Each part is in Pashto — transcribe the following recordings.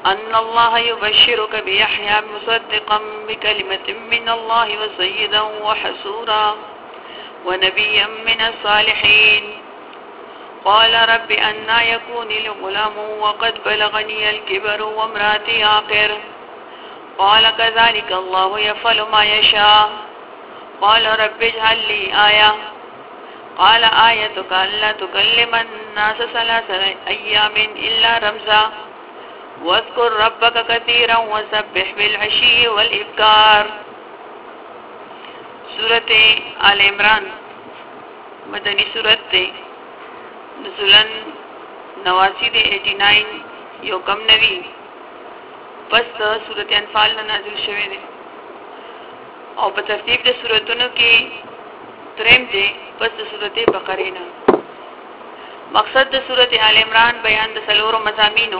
أن الله يبشرك بيحيى مصدقا بكلمة من الله وسيدا وحسورا ونبيا من الصالحين قال رب أنى يكون لي غلام وقد بلغني الكبر وامرأتي عاقر قال كذلك الله يفعل ما يشاء قال رب اجعل لي آية قال آيتك ألا تكلم الناس 3 أيام إلا رمزا واذكر ربك كثيرا وسبح بالعشي والإبكار. سورة آل عمران مدنی سورت تے نزولن 89 یو کم نوی پس سورت انفال نازل شوه دے او په ترتیب د سورتونو کې دریم دی پس د سورت بقره نه. مقصد د سورت آل عمران بیان د څلورو مضامینو: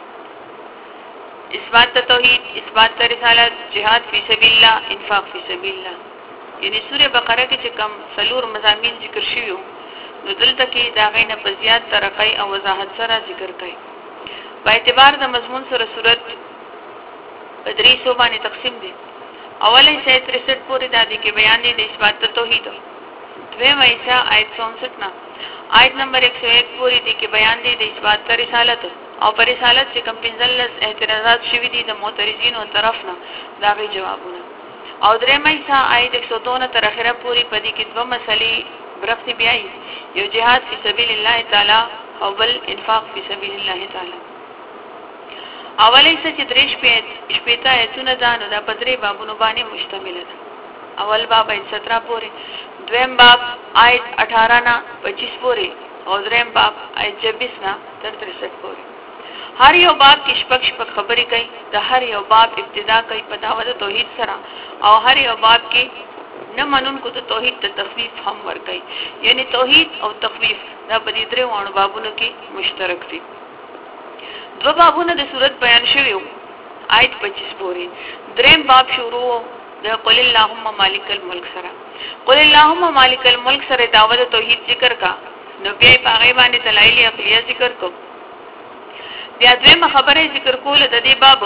اثبات توحید، اثبات رسالت، جهاد فی سبیل الله، انفاق فی سبیل الله. یعنی سوره بقره کې چې کم څلور مضامین ذکر شوی نو دلته کې دا غینه په زیات ترقی او وضاحت سره ذکر کړي. په اعتبار د مضمون سره سورت په درې حصو باندې تقسیم دي. اوله حصہ 63 پورې د دې کې بیان دي د اثبات توحید. دویمه حصہ آیت 64 نه آیت نمبر 101 پورې دي کې بیان دي د اثبات رسالت او پر رسالت چې کوم 15 اعتراضات شوي دي د معترضینو طرف نه دا غي جوابونه. او درېمه حصہ آیت 102 تر اخره پوری پدې کې دوه مسلې برخت بیاي، یو جهاد فی سبیل الله تعالی او بل انفاق فی سبیل الله تعالی. اوله حصہ چې درېش شپېتا ایتونه ځانو د پدری بابونو باندې مشتمل ده. اول باب آیت 17 پورې، دویم باب آیت 18 نه 25 پورې او دریم باب آیت 26 نه تر 63 پورې. هر یو باب کې شپږ خبرې کوي. د هر یو باب ابتدا کوي په دعوت توحید سره او هر یو باب کې نه منونکو ته توحید ته تخفیف هم ورکوي. یعنی توحید او تخفیف دا په دې درې وانه بابونو کې مشترک دي. دو بابونه د صورت بیان شوی آیت 25 پورې. دریم باب شروع د قل اللهم مالک الملک سره. قل اللهم مالک الملک سره دعوت توحید ذکر کا نو بیا په هغه باندې دلایل عقلیه ذکر کو. بیا دویمه خبره ذکر کوله د دې باب.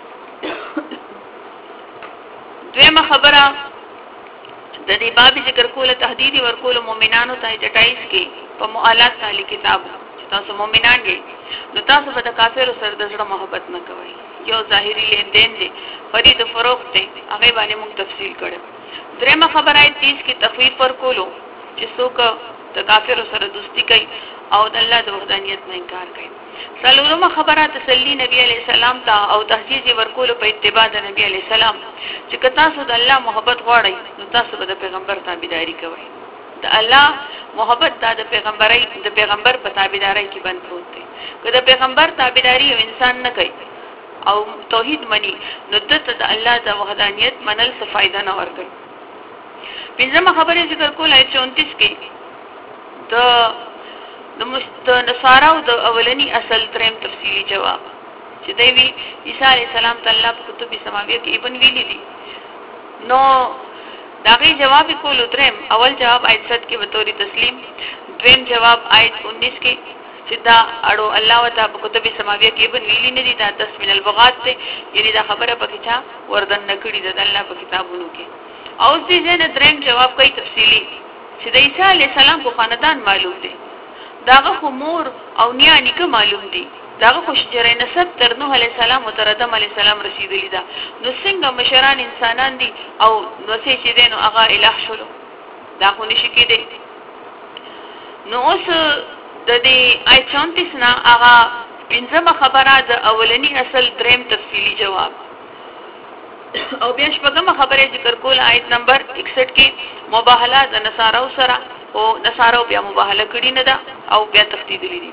دویمه خبره د دې باب ذکر کوله تهدید ورکول مؤمنانو ته 28 کې په مؤالات تعالی کتاب چې تاسو مؤمنان یې نو تاسو په کافرو سره د زړه محبت نه کوئ. یو ظاهري لین دین دی، خرید فروخت دی، هغه باندې موږ تفصیل کړو. درېمه خبره 30 کې تخفیف ورکولو چې څوک د کافرو سره دوستی کوي او د الله د وحدانیت نه انکار کوي. څلورمه خبره تسلی نبی علی السلام ته او تهدید ورکول په اتباع د نبی علی السلام چې تاسو د الله محبت غواړئ نو تاسو به د پیغمبر تابعداري کوئ. د الله محبت د پیغمبر په تابعداري کې بند پروت دی. که د پیغمبر تابعداري یو انسان نه کوي او توحید مني نو دته د الله د وحدانیت منل څه فائدہ نه ورکوي. پنځمه خبره ذکر کول آیت 34 کې د نصاراو د اولنی اصل دریم تفصیلی جواب چې دوی عیسی علی السلام تعالی په کتب سماویه کې ابن ویلی دي. نو داغه جواب کول دریم اول جواب آیت 7 کې بطور تسلیم، دویم جواب آیت 19 کې چې دا اړو الله وتعالى په کتب سماویه کې ابن ویلی نه دي، دا 10 من البغات ته یعنی دا خبره پکې چا وردن نکړي د الله په کتابونو کې. او دې نه دریم جواب کوي تفصیلی چې د عیسی علی السلام په خاندان معلوم دي، داغه خو مور او نیا نیکه معلوم دي، داغه خو شجره نسب تر نوح علی السلام او تر آدم علی السلام رسیدلی ده. نو څنګه مشران انسانان دي او نو چې دین او هغه الہ شلو دا خو نشي کېدی. نو اوس د دې آیت 34 نه هغه پنځمه خبره د اولنی اصل دریم تفصیلی جواب او بیا شپږمه خبره ذکر کول آیت نمبر 61 کې مباهله د نصاراو سره او نصارو بیا مباهله کړی نه ده او بیا تخدید لیدي.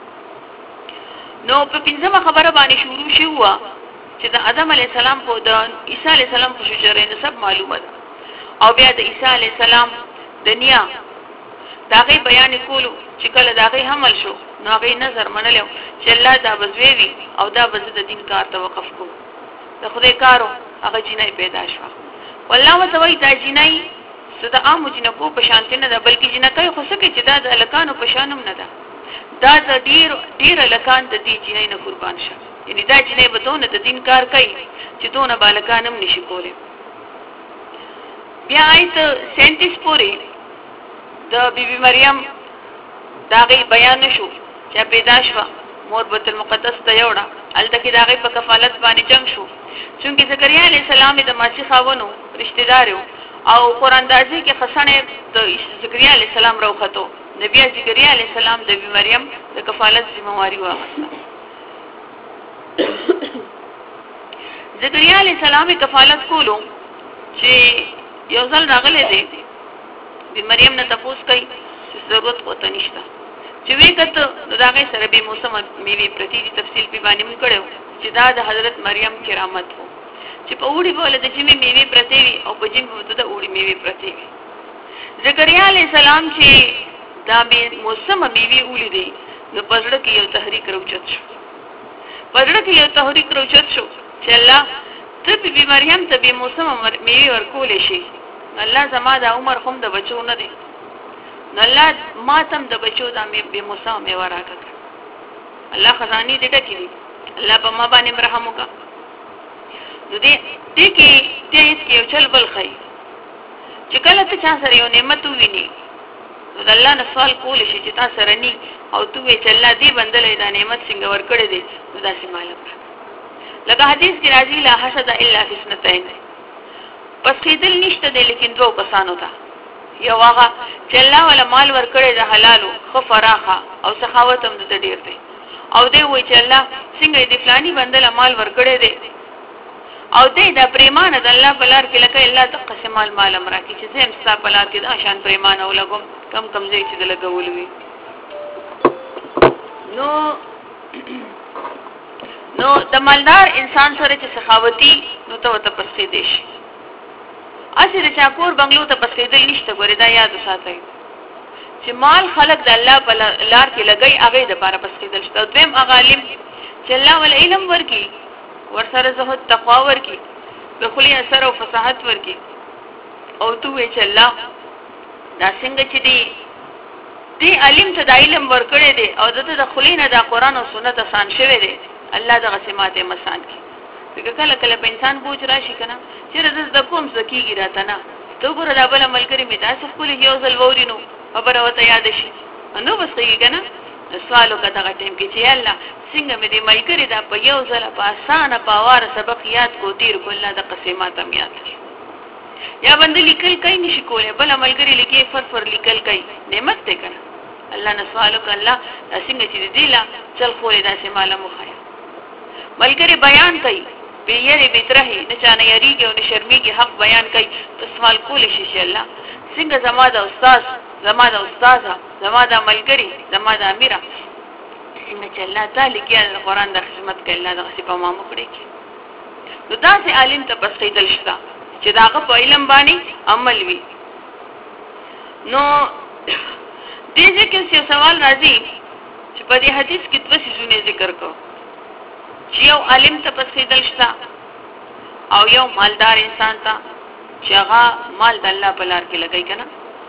نو په پنځمه خبره باندې شروع شو چې د آدم علی السلام کو د عیسی علی السلام په شجره نسب معلومه ده او بیا د عیسی علی السلام د نیا داغه بیان کولو چې کله داغه حمل شو نو هغه نظر منلو چې الله دا بزوي او دا بز د دین کار توقف کو د خدای کارو هغه جنای پیدا شو. والله وتوي دا جنای صدا عام جنکو په شان نه ده بلکې جنکای خو څه کې چې دا د لکانو په شانم نه ده، دا د ډیر لکان د دې جنای نه قربان شه یعنی دا جنې به دونه د دین کار کوي چې دونه بالکان هم نشي کولی. بیا آیت 37 پورې د بیبي مریم داغي بیان شو چې پیدا شو مور بیت المقدس ته یوړه الته کې داغي په کفالت باندې جنگ شو چونکه زکریا علی السلام د ماسی خاونو رشتہ دارو او قران دازي کې خسنه د زکریا علی السلام راوخته نبی زکریا علی السلام د بیبي مریم د کفالت ذمہواری واخیسته. زکریا علی السلام کفالت کولو چې یو ځل راغله دي د مریم نه تاسو کوي چې ضرورت وته نشته چې وکړه داغه سره به موسم میوي پرتی دي تفصیل په باندې موږ کړو چې دا د حضرت مریم کرامت وو چې په وړي بوله د چې میوي پرتی وي او په جیم د وړي میوي پرتی وي. زکریا علی السلام چې دا به موسم میوي ولیدي نو پزړه کې یو تحریک راوچت شو پزړه کې یو تحریک راوچت شو چې الله ته به مریم ته به موسم میوي ورکول شي. الله زما د عمر هم د بچو نه دی نو الله ما تم د بچو د به موسی مې وراکړه. الله خزاني دې ټکی دي الله په ما باندې رحم وکړه. نو دې کې یو چل بل خي چې کله ته چا سره یو نعمت ویني نو الله نه سوال کول شي چې تاسو سره ني او تو وی چې الله دې بندلې دا نعمت څنګه ورکړې دي نو دا سي معلوم لکه حدیث کې راځي لا حسد الا فی اثنتين پس کېدل نشته دی لیکن دوه کسانو ته یو هغه چې الله ولا مال ورکړي د حلالو خو فراخه او سخاوت هم د ډیر دی او دی وای چې الله څنګه دې فلانی بندل مال ورکړي دی او دې دا پریمانه د الله بلار کې لکه الله تقسم مال امر کی چې زم ستا بلار کې د شان پریمانه ولګم کم ځای چې د لګول وي. نو د مالدار انسان سره چې سخاوتي نو ته پسې دی شي اسی د چاکور بنگلو ته پسېدل نشته ګورې دا یاد وساتئ چې مال خلق د الله په لار کې لګي هغه د لپاره پسېدل شته. دویم هغه عالم چې الله ول علم ورکی ورسره زهد تقوا ورکی په خلی اثر او فصاحت ورکی او تو وی چې الله دا څنګه چې دی علم ته د علم ورکړي دي او دته د خلی نه د قران او سنت آسان شوی دی الله د غسمات مسان کی کله کله په انسان بوج راشي کنه چې د کوم سکیږي راته نه تو ګره دا بل ملګری می تاسو خپل یو ځل وورینو خبره وته یاد شي نو بس کیږي کنه سوالو کته غټیم کې چې الله څنګه مې دې ملګری دا په یو ځل په اسانه پاوار سبق یاد کو تیر کله د قسمات هم یاد کی یا باندې لیکل کای نشي کوله بل ملګری لیکي فر لیکل کای نعمت ته کنه الله نه سوالو ک الله څنګه چې دې لا چل خوري دا سه مال مخایا ملګری بیان کای بیری بیترهی نچانه یریږي او نشرمیږي حق بیان کوي په سوال کول شي چې الله څنګه زما د استاد زما د ملګری زما د امیره څنګه چې الله تعالی کې د قران د خدمت کوي الله د صفه ما مخړي کې نو دا سي عالم ته پس کېدل شته چې داغه په علم باندې عمل وي. نو دې کې څه سوال راځي چې په دې حدیث کې دوه څه ذکر کو چې یو عالم ته پس کېدل شته او یو مالدار انسان ته چې هغه مال د الله په لار کې لګای کنه.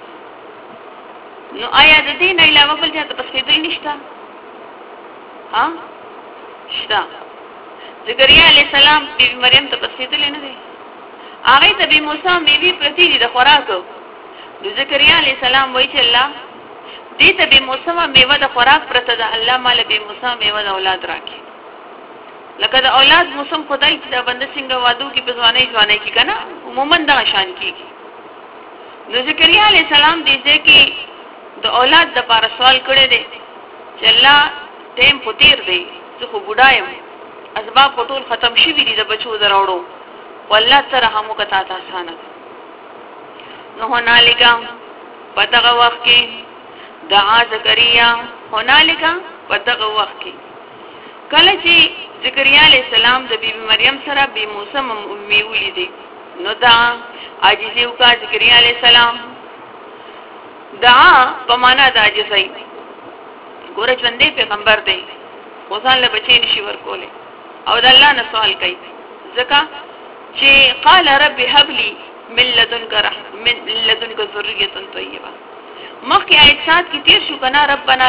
نو آیا د دې نه علاوه بل څه ته پس کېدل نشته؟ ها شته. زکریا علی السلام بیبي مریم ته پس کېدل نه دي هغه ته به موسی میوي پرتی دي د خوراک. نو زکریا علی السلام وایي چې الله دې ته به موسی میوه د خوراک پرته د الله مال به موسی میوه د اولاد راکړي لکه د اولاد موسم خدای چې دا بند څنګه وادو کې ځواني کې کنه عموما دا شان کیږي. نو زکریا علی السلام دې کې د اولاد د لپاره سوال کړی دی چې الله ټیم پوتیر دی زه خو بډایم اسباب ټول ختم شوي دي د بچو دراوړو والله سره هم کتا تا آسان نو هنالکا پدغه وخت کې دعا زکریا هنالکا پدغه وخت کې کله چې زکریا علی السلام د بیبي مریم سره به موسی میولې دي نو دا عاجزي وکړه زکریا علی السلام دعا په معنا د عاجزۍ ګوره ژوندې پیغمبر دی وځان له بچی نشي ورکوله او د الله نه سوال کوي ځکه چې قال رب هب لي من لدنك ذريه طيبه مخکې آیت 7 کې تیر شو کنه ربنا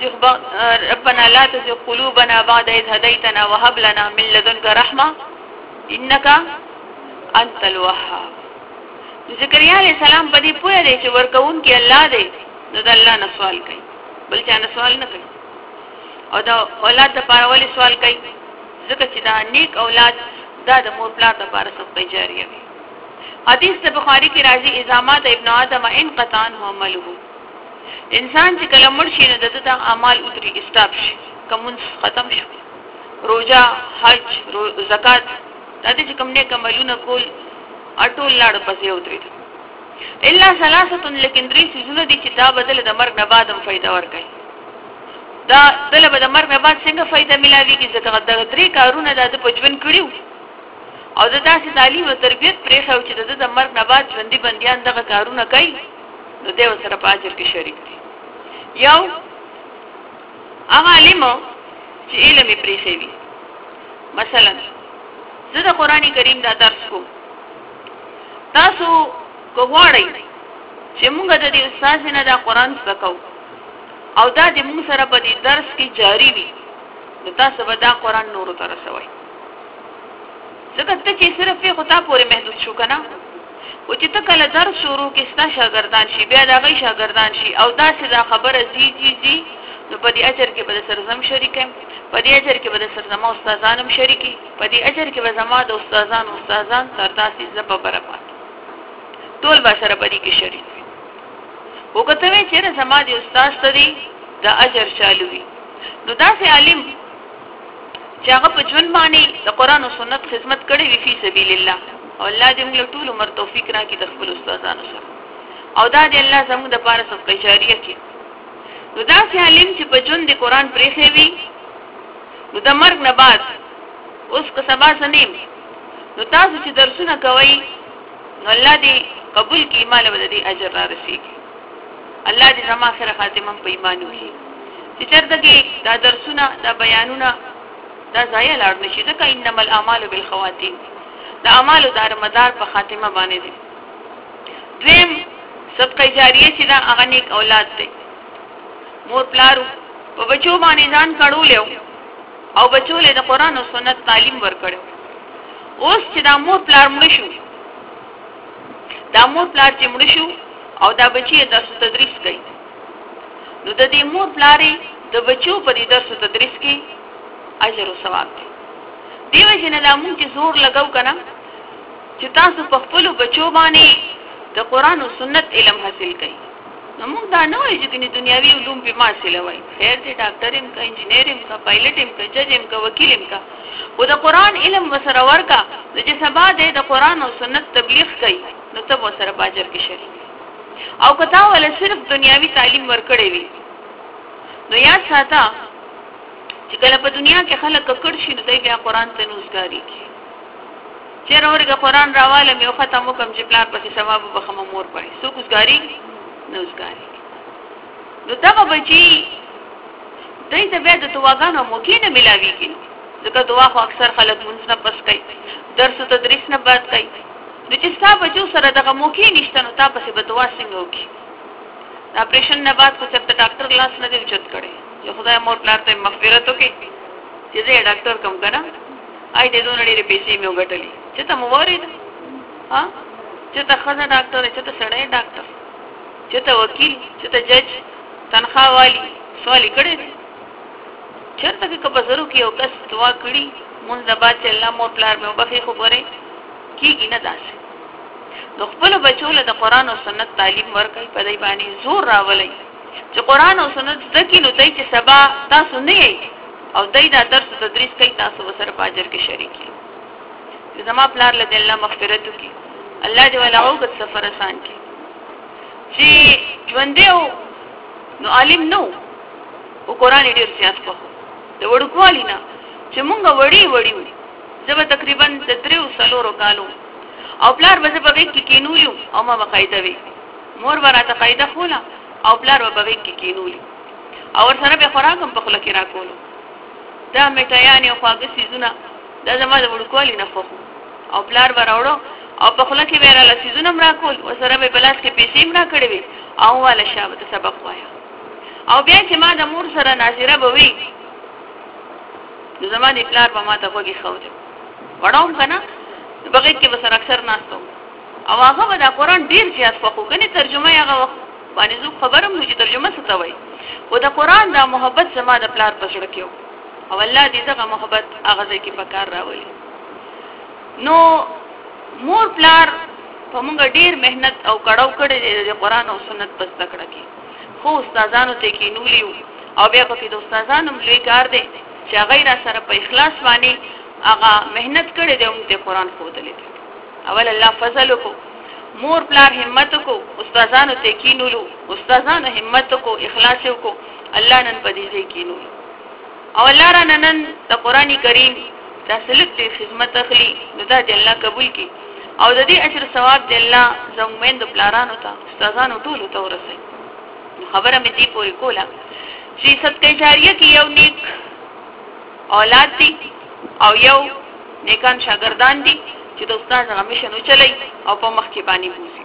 لا تزغ قلوبنا بعد إذ هديتنا وهب لنا من لدنك رحمة إنك أنت الوهاب. زکریا علیہ السلام په دې پوهه دی چې ورکون کې الله دی نو د الله نه سوال کوي بل چا نه سوال نه کوي او دا اولاد د پاره ولې سوال کوي ځکه چې دا نیک اولاد دا د مور پلار لپاره صدقه جاریه وي. حدیث د بخاری کې راځي ازامات ابن آدم ان قطعن هو عمله. انسان چې کله مړ شي نو د اعمال اتري استاپ شي کوم ختم شي روزه حج زکات دا دې کوم نه عملونه کول اټول لاړ پسې اتري الا ثلاثه لیکن درې سيزونه دي چې دا بدل د مرګ نه بعد هم فائدہ ورکړي. دا دله به د مرګ نه بعد څنګه فائدہ ملاوي کی ځکه دا درې کارونه د پجوین کړیو او د داسې تعلیم او تربیت پرې خو چې د مرګ نه بعد ژوندۍ بنديان دغه کارونه کوي نو دیو سره په اجر کې شریک دي. یو هغه علم چې علم یې پرې خوي مثلا زه د قرآني کریم دا درس کوم تاسو کوغواړئ چې موږ د دې استاد نه دا قرآن زکو او دا د موږ سره په دې درس کې جاری وي نو تاسو به دا قرآن نورو ته رسوي ځکه ته چې صرف په خطا پورې محدود شو کنه او چې ته کله درس شروع کې ستا شاګردان شي بیا دا غي شاګردان شي او دا چې دا خبره زی نو په دې اجر کې به سرزم شریکم په دې اجر کې به سرزما استادانم شریکي په دې اجر کې به زما د استادان تر تاسو زبر برابر ټول به سره په دې کې شریک وګته وی چې زما د استاد ستدي د اجر چالو وي نو دا سه عالم چې هغه په ژوند باندې د قران او سنت خدمت کړي وي په سبیل الله او الله دې موږ ټول عمر توفیق راکړي د خپل استادانو سره او دا دې الله زموږ د پاره صدقه جاریه کړي. نو دا سه عالم چې په ژوند د قران پرې خوي نو د مرګ نه بعد اوس که سبا سنیم نو تاسو چې درسونه کوي نو الله دې قبول کړي مال به دې اجر را رسیږي. الله دې زما سره خاتمه په ایمان وکړي چې چرته کې دا درسونه دا بیانونه دا ځای لاړ نشي ځکه انما الاعمال بالخواتيم دا اعمال دار مدار په خاتمه باندې دي. دویم صدقه جاریه چې دا هغه نیک اولاد دي مور پلارو په بچو باندې ځان کړو او بچو له قرآن او سنت تعلیم ورکړو. اوس چې دا مور پلار مړ شو دا مور پلار چې مړ شو او دا بچي درس تدریس کوي نو د دې مور پلارې د بچو په دې درس تدریس کې اجر او ثواب دی. دیو جن لا مونږ چې زور لګاو کنه چې تاسو په خپل بچو باندې د قرآن او سنت علم حاصل کړئ نو موږ دا نه وایو چې دنیاوی علوم په ما حاصل وای خیر دې ډاکټر هم کا انجینیر هم کا پایلټ هم کا جج هم کا وکیل هم کا او د قرآن علم وسره ورکا چې سبا دې د قرآن او سنت تبلیغ کوي نو ته وسره باجر کې شریک او کتا ول صرف دنیاوی تعلیم ورکړې وي نو یاد ساته چې کله په دنیا کې خلک ککړ شي نو دوی بیا قرآن ته نوزګاری کوي چیر اورګه قرآن راواله مې ختمو کوم چې پلان پسې ثواب وبخمه مور پړي سو کوزګاری نوزګاری نو دا بچي دای ته بیا د دعاګانو موقع نه ملاويږي ځکه دعا خو اکثر خلک مونږ نه پس کوي درس او تدریس نه بات کوي نو چې تاسو بچو سره دغه موقع نشته نو تاسو به دعا څنګه وکړي. اپریشن نه بعد کو چې ډاکټر لاس نه دی چت کړي چې خدای مور پلار ته مغفرت وکړي چې دې ډاکټر کوم کنه آی دې دوه لري پیسې مې وګټلې چې ته موارد ها چې ته خزه ډاکټر چې ته سړی ډاکټر چې ته وکیل چې ته جج تنخواه والی سوالی کړي چرته کې کبزرو کې او کس دعا کړي مونږ د بعد چې الله مور پلار مې وبخي خو پره کیږي نه داسې نو خپل بچو له د قرآن او سنت تعلیم ورکړي په دې باندې زور راولي چې قرآن او سنت ذکی نو دای چې سبا تاسو نه یې او دای دا درس تدریس کوي تاسو وسره باجر کې شریک یې زما پلار له الله مغفرت وکړي الله دې ولا اوغت سفر آسان کړي چې ژوندې نو عالم نو او قرآن ډیر سیاست په د وړوکوالي نه چې مونږ وړي زه تقریبا 3 کالو او پلار به په کې کینولیو او ما بقایده وی مور ورته قاعده خوله او پلار به په کې کینولی او سره به خوراکم په خله کې راکولو دا میټایان او خواږه سيزونه دا زما د وړوکوالي نه خو او پلار وراوړو او په خله کې ویراله سيزونه راکول او سره به بلاس کې پیسې مرا کړې وي او ولا شابه سبق وایا او بیا چې ما د مور سره ناظره بوي د زمانه پلار په ما ته وګي خوځه وړاوم کنه بغیر کې بسر اکثر ناستو او هغه به د قران ډیر زیات فقو کني ترجمه هغه وخت باندې زو خبرم نو چې ترجمه څه وای و د قران د محبت زما د پلار په سره کېو او الله دې دغه محبت هغه ځکه په کار راولي نو مور پلار په موږ ډیر مهنت او کړهو کړي د قران او سنت په تکړه کې خو استادانو ته کې نولیو او بیا په کې د استادانو لوی کار دی چې غیر سره په اخلاص باندې هغه مهنت کړي دی موږ د قران خو دلې اول الله فضل کو مور پلار همت کو استادانو ته کې نولو استادانو همت کو اخلاص کو الله نن په دې کې نولو او الله را نن د قران کریم تاسو ته خدمت اخلي نو دا دې الله قبول کړي او د دې اجر ثواب دې الله زموږ د پلارانو ته استادانو ټول ته ورسي خبره مې دی پوری کوله چې صدقه جاریه کې یو نیک اولاد دي او یو نیکان شاګردان دي چې د استاد همیشه نو چلای او په مخ کې باندې بوزي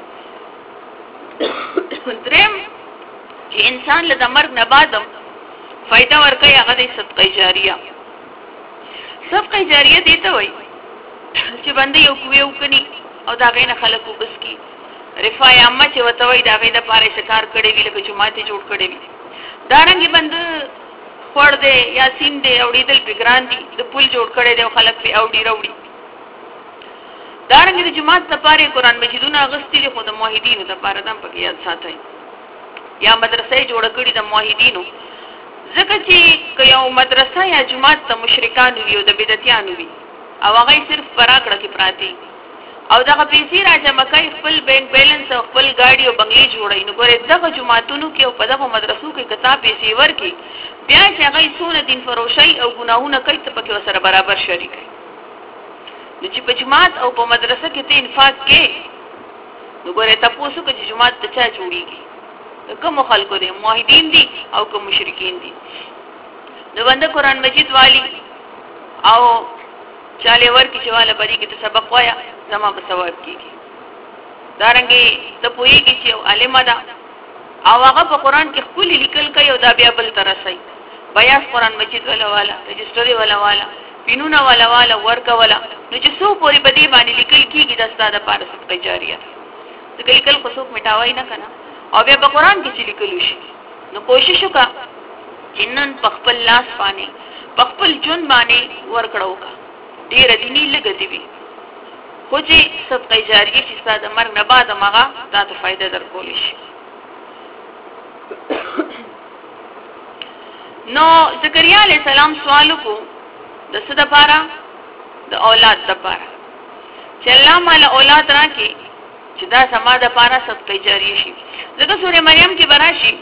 دریم چې انسان له مرګ نه بعدم فائدہ ورکړي هغه د صدقه جاریه صدقه جاریه دي ته وایي چې باندې یو کویو کني او دا غینه خلکو بس کی رفای عامه چې وتوي دا غینه پاره شکار کړي وی لکه جماعتي جوړ کړي وی دارنګي بند خور دے یاسین دے اوڑی دل پگران دی د پل جوړ کړي دی خلک په اوڑی راوړي دارنګي د جماعت لپاره قرآن مجیدونه اغستی دي خو د موحدینو لپاره دم پکې یاد ساتي یا مدرسې جوړ کړي د موحدینو ځکه چې یو مدرسه یا جماعت د مشرکان وي او د بدعتيانو وي او هغه صرف پراکړه کې پراتی او دغه پیسې راځه مکای خپل بینک بیلانس او خپل گاډي او بنگلي جوړای نو ګوره دغه جماعتونو کې او په دغه مدرسو کې کتاب پیسې ورکي بیا چې هغه سونه دین فروشي او ګناهونه کوي ته پکې سره برابر شریک وي نو چې په جماعت او په مدرسه کې ته انفاق کې نو ګوره تاسو کې چې جماعت ته چا جوړیږي کوم خلکو دي موحدین دي او کوم مشرکین دي نو باندې قران مجید والی او چاله ورکی چې والا بری کې ته سبق وایا زما په ثواب کېږي دارنګي ته پوېږي چې عالم ده او هغه په قران کې خپل لیکل کوي او دا بیا بل ترسي بیاس قران مجید والا رجستري والا پینونه والا ورکا والا نو چې څو پوری بدی باندې لیکل کېږي د ستاده پاره صدقه جاریه ځکه لیکل خو څوک میټاوي نه کنه او بیا په قران کې چې لیکل شي نو کوشش وکړه چې نن په خپل لاس باندې په خپل جون باندې ورکړو کا ډیر دیني لګدي وي خو چې صدقه جاریه چې ستاسو مرګ نه بعد ماغه تاسو فائدہ درکول شي نو زکریا علیہ السلام سوال کو د څه د پاره د اولاد د پاره چې الله مال اولاد راکې چې دا سما د پاره صدقه جاریه شي ځکه سورې مریم کې براشي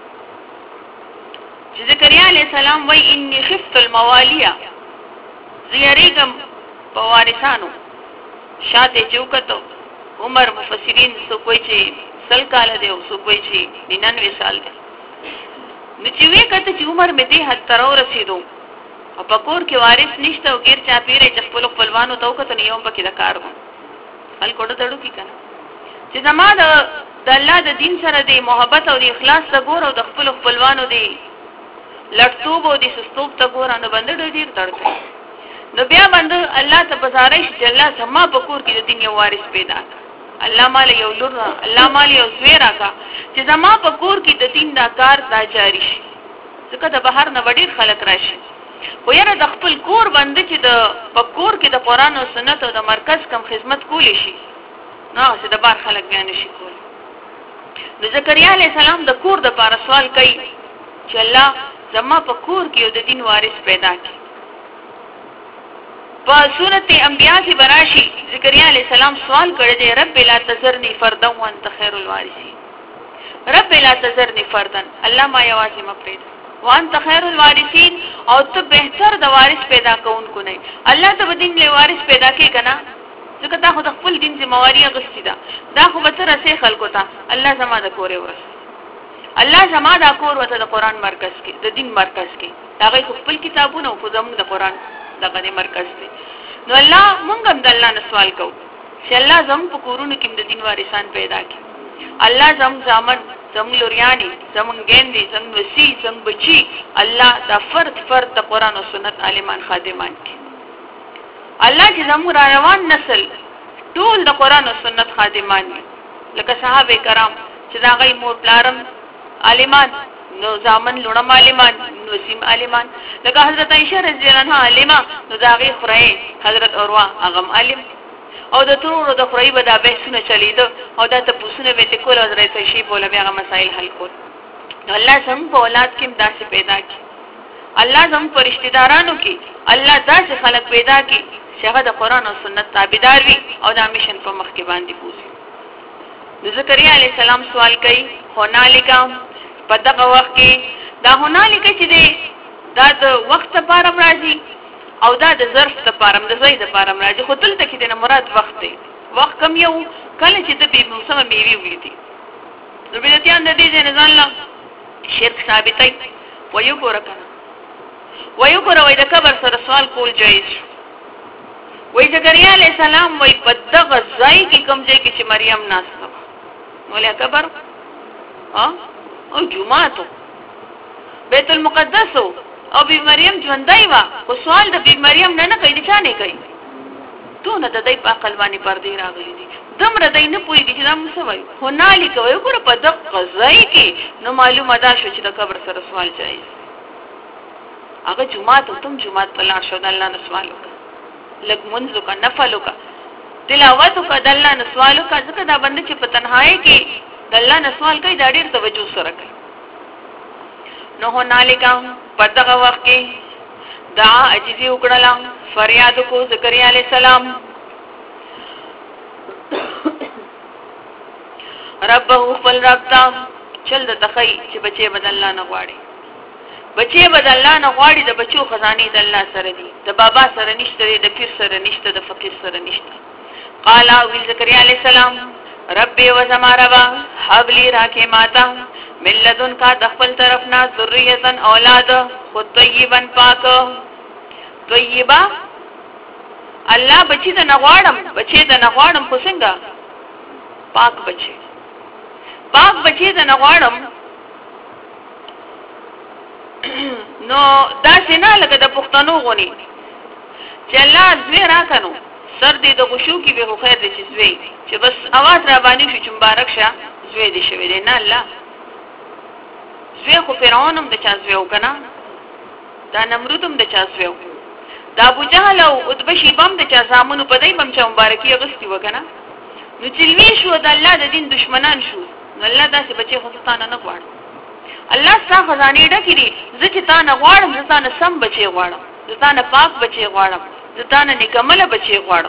چې زکریا علیہ السلام وای انی خفت الموالیا زیریګم په وارثانو شاته چوکتو عمر مفسرین سو کوئی چې سل کال دی او سو کوئی چې 99 سال دی نو چې وی کته چې عمر مې دې حد تر رسیدو او پکور کې وارث نشته او غیر چا پیره چې خپل خپلوانو ته وکړه نیوم پکې د کار وو خل کوډه دړو کی کنه چې زما د الله د دین سره د محبت او د اخلاص ته ګور او د خپل خپلوانو دی لړتوب او د سستوب ته ګور نه باندې ډیر تړته نو بیا باندې الله ته بازارش چې الله سما پکور کې د دین یو وارث پیدا الله مال یو لور الله مال یو زویرا کا چې زما پکور کې د دین دا کار دا جاری شي ځکه د بهر نه وړي خلک راشي خو یاره د خپل کور باندې چې د پکور کې د قران او سنت او د مرکز کم خدمت کولی شي نو چې د بار خلک بیان شي کول نو زکریا علیہ السلام د کور د پاره سوال کوي چې الله زما پکور کې د دین وارث پیدا کړي په سورته انبیاء کې براشي زکریا علیہ السلام سوال کړی دی رب لا تذرنی فردا وانت خیر الوارثین رب لا تذرنی فردا الله ما یوازې مپرید وانت خیر الوارثین او ته بهتر د وارث پیدا کوونکو نه الله ته دین له وارث پیدا کې کنا ځکه دا خو د خپل دین ذمہواری غوښتي دا خو به تر سه خلکو ته الله زما د کورې ورس الله زما د کور وته د قران مرکز کې د دین مرکز کې دا غي خپل کتابونه او زموږ د قران دغه مرکز دی نو الله مونږ هم د الله نه سوال کوو چې الله زموږ په کورونو کې د دین وارثان پیدا کړي الله زموږ ځامن زمون لوریانی زمون ګیندې زمون وسی زمون بچی الله دا فرد د قران او سنت عالمان خادمان کی الله چې زمون را روان نسل ټول د قران او سنت خادمان دي لکه صحابه کرام چې دا غي مور پلارم عالمان نو زامن لونم عالمان نو سیم عالمان لکه حضرت عائشہ رضی الله عنها عالمه نو دا غي خړې حضرت اوروا اغم عالم او د تورو د خړې به دا بحثونه چلیدو او دا ته پوښتنه وته کول حضرت شي بوله بیا مسائل حل کول الله زم په اولاد کې داسې پیدا کی الله زم پر رشتہ دارانو کې الله داسې خلق پیدا کی چې هغه د قران او سنت تابعدار وي او دا میشن په مخ کې باندې پوسی د زکریا علی السلام سوال کوي هنالکا په دغه وخت کې دا هنالکا چې دی دا د وخت لپاره راځي او دا د ظرف لپاره د زید لپاره راځي خو دلته کې د مراد وخت دی وخت کم یو کله چې د به موسم میوي ولیدي نو بدعتيان د دې نه ځان لا شرک ثابتای وایو وای د قبر سره سوال کول جایز وای زکریا علی السلام وای په دغه ځای کې کوم ځای کې چې مریم ناسته ولې قبر او جمعه بیت المقدس او بی مریم ژوندۍ وا خو سوال د بی مریم نه کوي چې نه کوي دونه د دې په عقل باندې پردې راغلي دي دمر دای نه پويږي چې دا مسوي هنالک وای ګور په دغه ځای کې نو معلومه ده چې د قبر سره سوال جایز هغه جمعه ته تم جمعه په لار شو د الله نه سوال وکړه لګ منځو کا نفل وکړه تلاوت وکړه د الله نه سوال وکړه ځکه دا بنده چې په تنهایی کې د الله نه سوال کوي دا ډیر توجه سره کوي نو هنالک په دغه وخت کې دعا عجزي وکړه فریاد کو زکریا علی السلام ربه فل ربتا چل د تخی چې بچي بدل الله نه غواړي بچي بدل الله نه غواړي د بچو خزانه د الله سره دي د بابا سره نشته د پیر سره نشته د فقیر سره نشته قال وی زکریا علی السلام ربي وزماروا حبلی راکه ماتا ملذن کا دخل طرفنا ذریتن اولاد خود طیبن پاک طیبا الله بچی ته نغواړم خو څنګه پاک بچی ته نغواړم نو دا څنګه لکه د پښتنو غونی چې الله زوی راکنو سر دې د غشو کې به خیر دې زوی چې بس اواز را باندې شو چې مبارک شه زوی دې شوی دی نه الله زوی خو فرعون هم د چا زوی وکنه دا نمرود هم د چا زوی دا ابو جهل او عتبه شیبم د چا زامنو په دای بم چا مبارکي غستی وکنه نو چلوي شو د الله د دین دشمنان شو نو الله داسې بچي خو ستانه نه غواړي الله ستاسو خزانه ډکې دي ځکه تا نه غواړم ځکه نه سم بچي غواړم ځکه نه پاک بچي غواړم ځکه نه نکمل بچي غواړم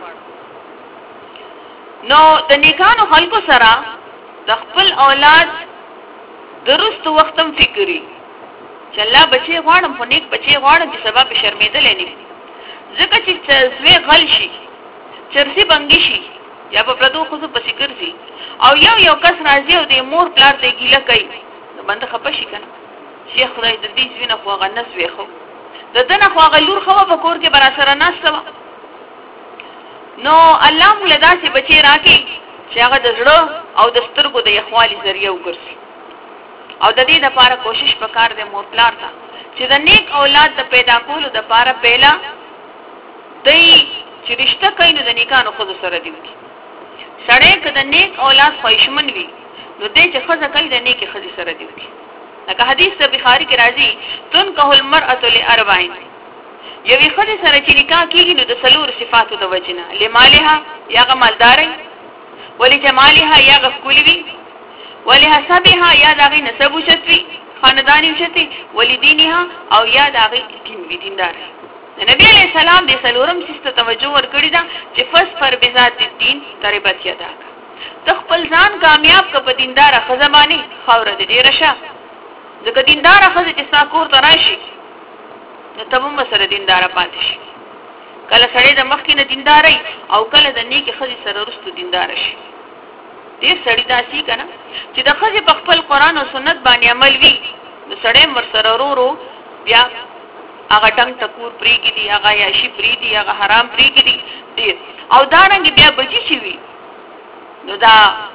نو د نیکانو خلکو سره د خپل اولاد درست وختم فکری چې الله بچي غواړم خو نیک بچي غواړم چې سبب شرمېدل نه ځکه چې زوی غل شي چرسي بنګي شي یا په پردو خو په فکر سي او یو کس راځي او د مور پلار ته ګیله کوي نو باندې خپه شي کنه شیخ خدای د دې وینه خو غنس وي خو د دنه خو غلور خو په کور کې برا سره ناشته نو الله موږ له داسې بچي راکې چې هغه د زړه او د سترګو د یخوالي ذریعہ وګرځي او د دې لپاره کوشش وکړ د مور پلار ته چې د نیک اولاد د پیدا کولو د لپاره پهلا دای چې رشتہ کوي نو د نیکانو خود سره دی سړی کده نیک اولاد خوښمن وي نو دې چې خزه کوي د نیک خزي سره دی لکه حدیث د بخاری کې راځي تنکه المرأه لاربعین یوې خزه سره چې نکاح کیږي نو د سلور صفاتو د وجنه لمالها یا غمالداري ولجمالها یا غفولوي ولحسبها یا دغه نسب وشتوي خاندانی وشتي ولدينها او یا دغه دین وی دیندار نبی علیہ السلام د سلورم سیسته توجه ورکړی دا چې فس پر بذات الدین تربت یادا تخپل ځان کامیاب ک په دیندار خزمانی خوره د دې رشه ځکه دیندار خزه چې ساکور تراشي نو تبو مسره دیندار پاتې شي کله سړی د مخ کې نه دینداري او کله د نیک خزه سره رستو دیندار شي دې سړی داسي کنه چې د خزه په خپل قران او سنت باندې عمل وي د سړی مر سره ورو بیا هغه ټنګ ټکور پریګي دي هغه یاشي پری دي هغه حرام پریګي دي او دا رنګ بیا بچی شي وي نو دا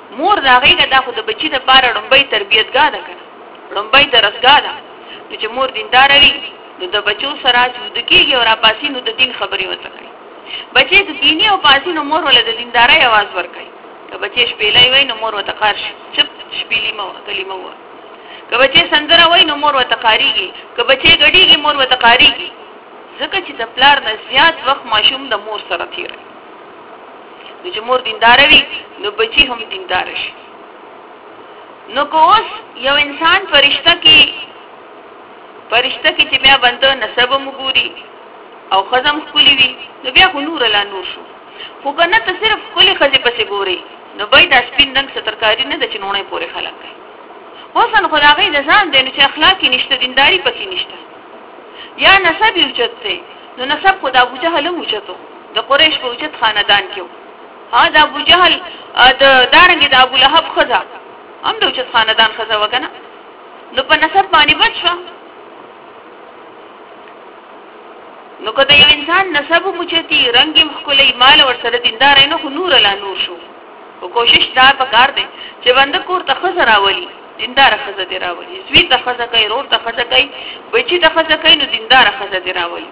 مور دا غیګه دا خو د بچی د پاره ډمبای تربیتګاه ده کنه ډمبای درسګاه ده چې مور دیندار وي نو د بچو سره چې د کیږي او را پاسي نو د دین خبري وته کوي بچی د دیني او پاسي نو مور ول د دینداري आवाज ور کوي که بچی شپېلای وای نو مور وته قارش چپ شپېلی مو کلمه و که بچی سندره وای نو مور وته قاریږي که بچی غډیږي مور وته قاریږي ځکه چې د پلار نه زیات وخت ماشوم د مور سره تیر نو چې مور دیندار وي نو بچی هم دیندار شي نو کوس یو انسان فرشتہ کې چې بیا بنده نسب مګوري او خزم خولي وي نو بیا نور لا نور شو خو کنه ته صرف خولي خزي پسې ګوري نو بای د سپین رنگ سترکاری نه د چنونه پورې خلک کوي اوسن خدای د ځان دینو چې اخلاقی نشته دینداری پکې نشته یا نسب یو چته نو نسب خدا ابو جهل مو چته د قریش په اوچت خاندان کې ها د ابو جهل د دارنګ د ابو لهب خزا هم د اوچت خاندان خزا وکنه نو په نسب باندې بچو نو کله یو انسان نسب موچتی رنگ مخکلی مال ور سره دیندار نه خو نور لا نور شو او کوشش دا پکار دی چې بنده کور ته خزر راولي دیندار خزر دی راولي زوی ته خزر کوي رور ته خزر کوي بچی ته خزر کوي نو دیندار خزر دی راولي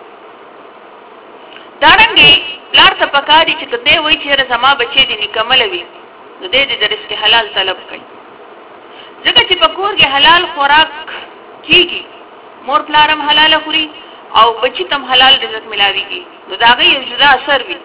دارنګي لار ته پکاري چې ته وای چې زما بچی دی نکمل وي نو دې د رزق حلال طلب کوي ځکه چې پکور کې حلال خوراک کیږي مور پلارم حلال خوري او بچی تم حلال رزق ملاويږي نو داغه یو جدا اثر وي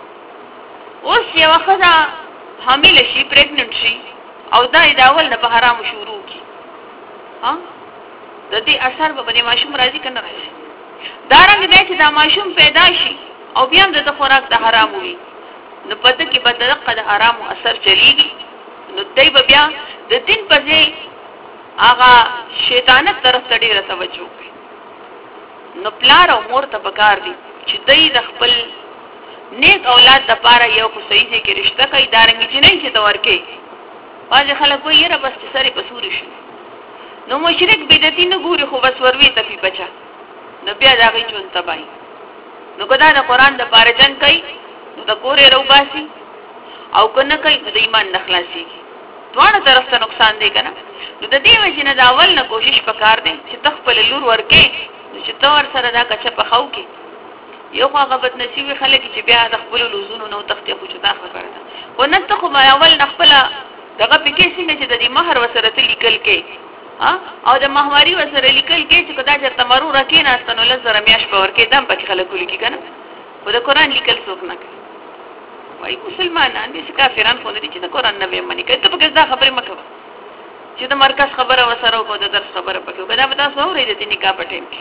اوس یو خزا حامل شي پریګننټ شي او دا اول نه په حرام شروع کی ها د دې اثر به باندې ماشوم راضي کنه راځي دارنګ دې چې دا ماشوم پیدا شي او بیا هم د خوراک د حرام وي نو پته کې به دغه د حرام اثر چلیږي نو دای به بیا د دین په ځای هغه شیطانت طرف ته ډیره توجه کوي نو پلار او مور ته پکار دي چې دای د خپل نیک اولاد د پاره یو خو صحیح ځای کې رشتہ کوي دارنګ چې نه چې تورکه باز خلک وایي یره بس سره پسوري شي نو مشرک بدعتي نه ګوري خو بس وروي ته پی بچا نو بیا دا غي چون تبای نو کدا د قران د پاره جن کوي نو د کورې روباسي او کنه کوي د ایمان نخلاصي دوه طرف ته نقصان دی کنه نو د دې وجه نه دا اول نه کوشش وکړ دي چې تخپل لور ورکه چې تور سره دا کچ په خو کې یو هغه بد نصیب خلک چې بیا د خپل لوزونو نو تختې خو چتا خبره ده ونه ته خو ما اول نخپل دغه پکې څنګه چې د دې مہر وسره ته لیکل کې او د مہواري وسره لیکل کې چې کدا چې تمرو راکې نه استنو لزر میاش پور کې دم پکې خلک لیکي کنه و د قران لیکل څوک نه کوي وای مسلمانان دي چې کافران خو دې چې د قران نه به منی کوي ته پکې دا خبره مکو چې د مرکز خبره وسره او د درس خبره پکې کدا به تاسو اورئ د نکاح پټیم کې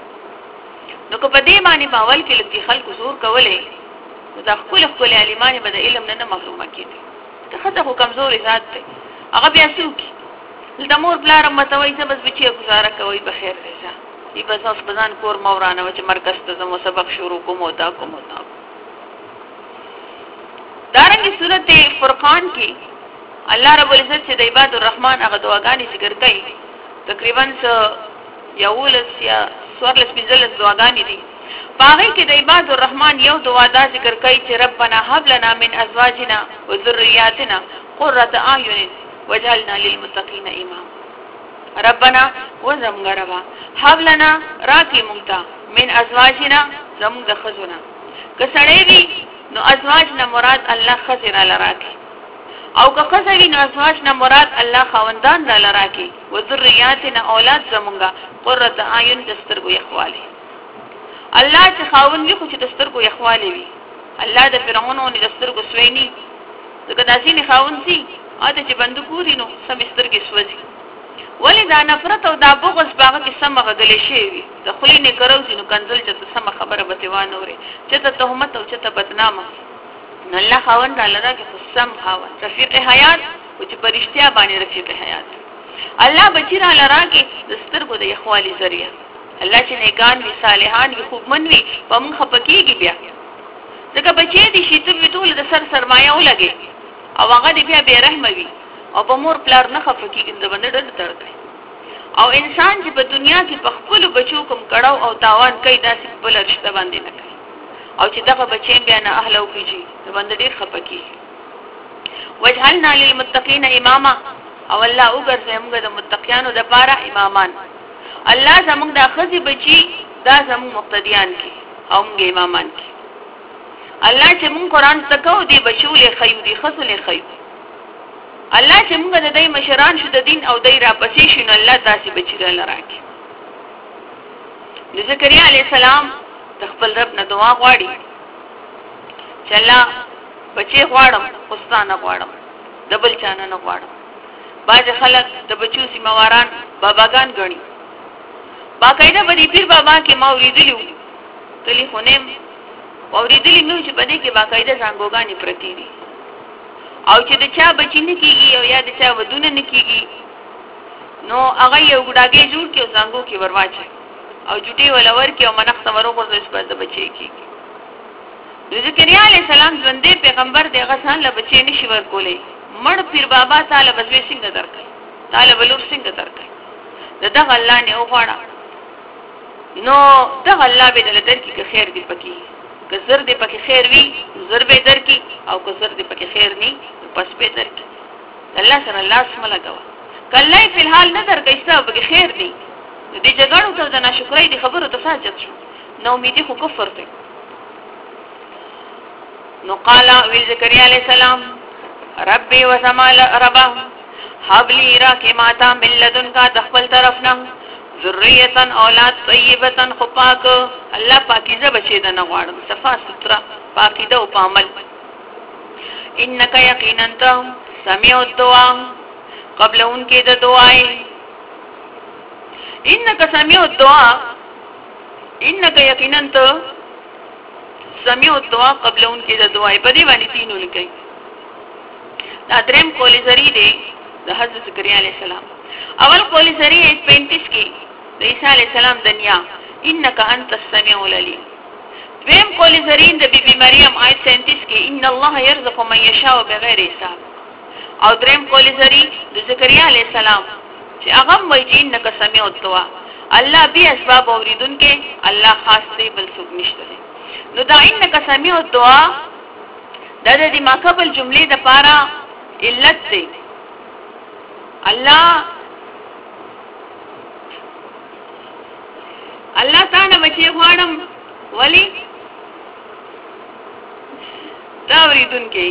نو کو په دې باندې باول کې لږ خلک زور کولې دا خپل عالمان به د علم نه معلومه کیږي ته خدای خو کمزوري ذات دی هغه بیا څوک د مور بلار متوي چې بس بچي گزاره کوي به خیر رضا ای بس اوس بزان کور مورانه چې مرکز ته زمو سبق شروع کوم او دا دارنګه سورته فرقان کې الله رب العزت چې د عباد الرحمن هغه دعاګانې ذکر کوي تقریبا یولس یا سوارلس پنځلس دعاګانې دي باغی کې د عباد الرحمن یو دعا دا ذکر کوي چې ربنا هب لنا من ازواجنا وذرياتنا قرة اعين وجعلنا للمتقين اماما ربنا وزمغربا هب لنا راکی مونتا من ازواجنا زمون د خزونه کسړې وی نو ازواجنا مراد الله خزر لراکی او که خزوی نو ازواجنا مراد الله خوندان لراکی وذرياتنا اولاد زمونګه قرة اعين دسترګو یخواله الله چې خاون وي خو چې دسترګو یخواله وي الله د فرعونو نه دسترګو سویني دغه داسې نه خاون سي اته چې بندګوري نو سمستر کې سوځي ولی دا نفرت او دا بغض باغ کې سم غدلې شي وي د خلی نه کروځي نو کنزل چې سم خبره به دیوان اوري چې ته تهمت او چې ته بدنامه نو الله خاون الله کې سم خاون رفیق حیات او چې پرشتیا باندې رفیق حیات الله بچیرا لرا کې دسترګو د یخوالي ذریعہ الله چې نیکان وي صالحان وي خوب من وي په موږ خپکیږي بیا ځکه بچی دي شي ته ټول د سر سرمایه ولګي او هغه دی بیا بیرحم وي او په مور پلار نه خفقېږي د باندې ډېر درد او انسان چې په دنیا کې په خپل بچو کوم کړهو او تاوان کوي داسې بل رشتہ باندې نه کوي او چې دغه بچي بیا نه اهل او کیږي د باندې ډېر خفقېږي وجعلنا للمتقين اماما او الله وګرځي موږ د متقینانو د پاره امامان الله زموږ د خزي بچي دا زموږ مقتدیان کی او موږ امامان کی الله چې موږ قران تکو دی بچولې خيو دی خصلې خيو الله چې موږ د دې مشران شو د دین او دای را پسې شنو الله تاسو بچی را لراکي زکریا علی السلام خپل رب نه دعا غواړي چې الله بچي غواړم خوستانه غواړم دبل چانه نه غواړم باج خلک د بچو سیمواران باباګان غني باقاعده بدی پیر بابا کې ما اوریدلیو کلی خونم اوریدلی نو چې بده کې باقاعده څنګهګانی پرتی دي او چې د چا بچی نه کیږي او یا د چا ودونه نه کیږي نو هغه یو ګډاګي جوړ کې څنګه کې ورواچي او جټي ولور کې او منخ سمرو کو څه په بچي کیږي ذکریا علی السلام ژوندې پیغمبر دغه ځان له بچی نشي ورکولې مړ پیر بابا تعالی بزوي څنګه درکې تعالی بلور څنګه درکې دغه الله نه وغواړه نو دغه الله به دل درکې که خیر دی پکې که زر دی پکې خیر وي زر به درکې او که زر دی پکې خیر ني پس به درکې الله سره الله اسم لګوا کله په الحال نه درکې حساب کې خیر دی دې جګړو ته د ناشکرۍ دی خبرو ته ساجت شو نو امیدي خو کفر دی نو قال وی زکریا علیہ السلام ربي وسمال ربا حبلی را کی ماتا من لدن کا تخبل طرفنا ذریتا اولاد طیبتا خپاک الله پاکیزه بچی د نغواړم صفا سترا پاکیده او پامل انک یقینا ته سمیع الدعاء قبل انکه د دعای انک سمیع الدعاء انک یقینا ته سمیع الدعاء قبل انکه د دعای په دی باندې تینو لګي دا دریم کولی زری دی د حضرت زکریا علیہ السلام اول کولی زری 35 کې د عیسی علیہ السلام دنیا انک انت السمیع العلیم دویم کولی زری د بیبي مریم آیت 37 کې ان الله يرزق من یشاء بغیر حساب او دریم کولی زری د زکریا علیہ السلام چې هغه وایي انک سمیع الدعاء الله به اسباب اوریدونکو الله خاص دی بل څوک نشته نو دا انک سمیع الدعاء د دې ماقبل جملې د پاره علت دی الله تعالی بچي غواړم ولی دا اوریدونکو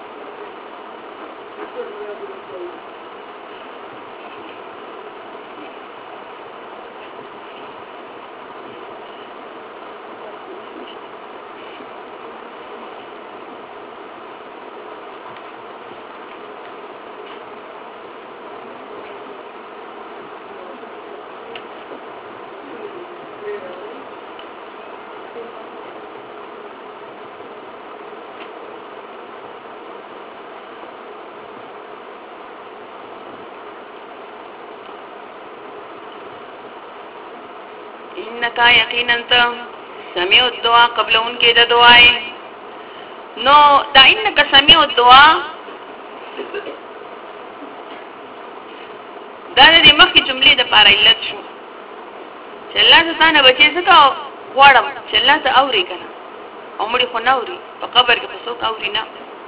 انکا یقینا سمیع الدعاء قبل انکه د دعای نو دا انکا سمیع الدعاء دا د مخکې جملې د پاره علت شو چې الله تعالی بچي زکه غواړم چې الله ته اوري کنه او مړي خو نه اوري په قبر کې څوک اوري نه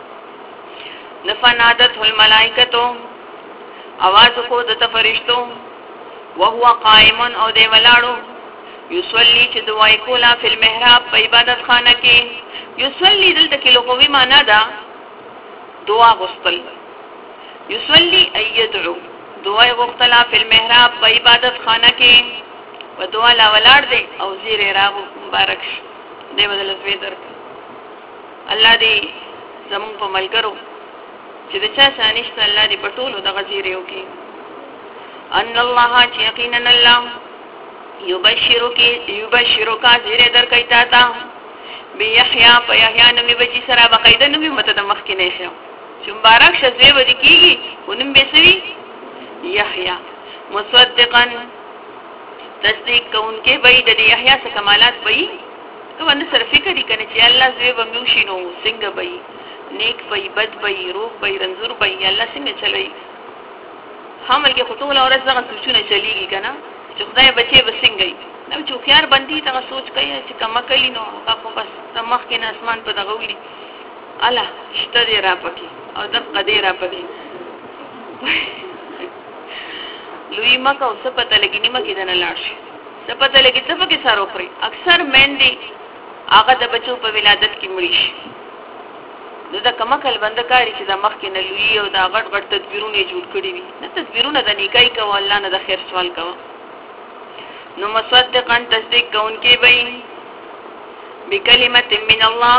نفنادت الملائکه आवाज کو د فرشتو وهو قائم او دی ولاړو یصلی چې دعای کولا فی المحراب په عبادت خانه کې یصلی دلته کې لغوي معنا ده دعا غوښتل یصلی ایدعو دعای غوښتل فی المحراب په عبادت خانه کې و دعا لا ولاړ دی او زیر راغ مبارک دی بدل زویدر الله دې زمون په ملګرو چې د چا شانشت الله دې پټولو د غزیر یو کې ان الله چې یقینا الله یبشرک زیر در کوي تا بیحیا په یحیا نومي بچی سره باقاعده نومي مته د مخ کې نه شو چې مبارک شزوی ودی کیږي ونم به سوي یحیا مصدقا تصدیق کوونکې وای د یحیا څخه کمالات وای کوم سره فکر کړي چې الله زوی وموشي نو څنګه وای نیک وای بد وای روح وای رنزور وای الله څنګه چلوي حمل کې خطول اور څنګه سوچونه چلیږي کنه چې خدای بچي وسنګي نو چې خيار باندې تا سوچ کوي چې کما کلی نو هغه بس تمخ کې نه اسمان په دغه ویلي الله شته دی را پکې او د قدې را پکې لوی مکه او سپته لګی نیمه کې دنه لاړ شي سپته لګی څه پکې سره وکړي اکثر مېندې هغه د بچو په ولادت کې مړي شي نو دا کمکل بندکاری چې د مخ کې نه لوی او دا غټ غټ تدبیرونه جوړ کړی وي نه تدبیرونه د نیکای کوه الله نه د خیر سوال کوه نو مصدقا تصدیق کوونکی وي بکلمت من الله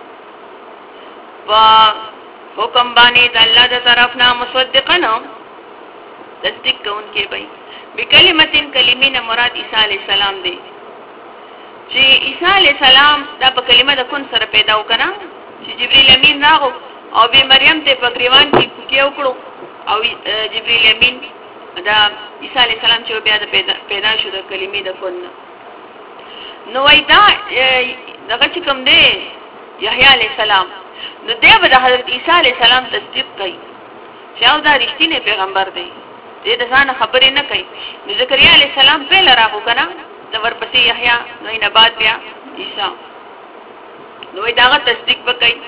حکم باندې د الله د طرف نه مصدقا تصدیق کوونکی وي بکلمت کلمین مراد عیسی علی السلام دی چې عیسی علی السلام دا په کلمه د کون سره پیدا وکړه چې جبرئیل امین راغو او به مریم ته په گریوان کې کې وکړو او جبرئیل امین دا عیسی علی السلام چې بیا د پیدا شو د کلمې د کون نو وایدا دغه چې کوم دی یحیی علی السلام نو دی به د حضرت عیسی علی السلام تصدیق کوي چې او دا رښتینی پیغمبر دی دې د ځان خبرې نه کوي نو زکریا علی السلام په لراغو کنه د ورپسې یحیی نو نه بعد بیا عیسی نو دا تصدیق وکړي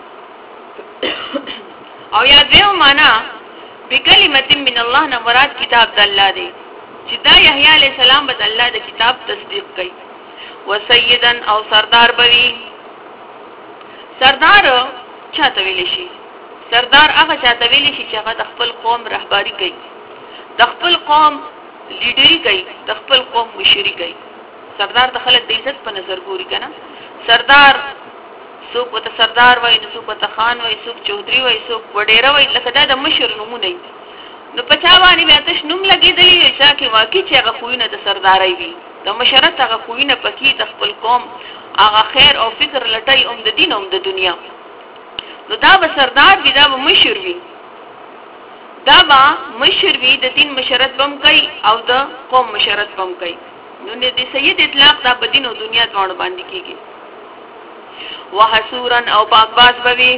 او یا دیو معنا بکلمت من الله نه مراد کتاب د الله دی چې دا یحیی علی السلام د الله د کتاب تصدیق کوي وسیدن او سردار بوي سردار چاته ویل شي سردار هغه چاته ویل شي چې هغه د خپل قوم رهبری کوي د خپل قوم لیډری کوي د خپل قوم مشري کوي سردار د خلک د عزت په نظر ګوري کنه سردار څوک وته سردار وای نو څوک وته خان وای څوک چودري وای څوک وډېره وای لکه دا د مشر نمونه نو په چا باندې بیا تاسو نوم لګیدلی چې واقعي چې هغه خوینه د سردارای وي د مشرت هغه خوینه پکې د خپل قوم هغه خیر او فکر لټای د دین او د دنیا نو دا به سردار وي دا به مشر وي دا به مشر وي د دین مشرت بم کوي او د قوم مشرت بم کوي نو د سید اطلاق دا په دین او دنیا ځوان باندې کیږي وحسورن او پاکباز بوي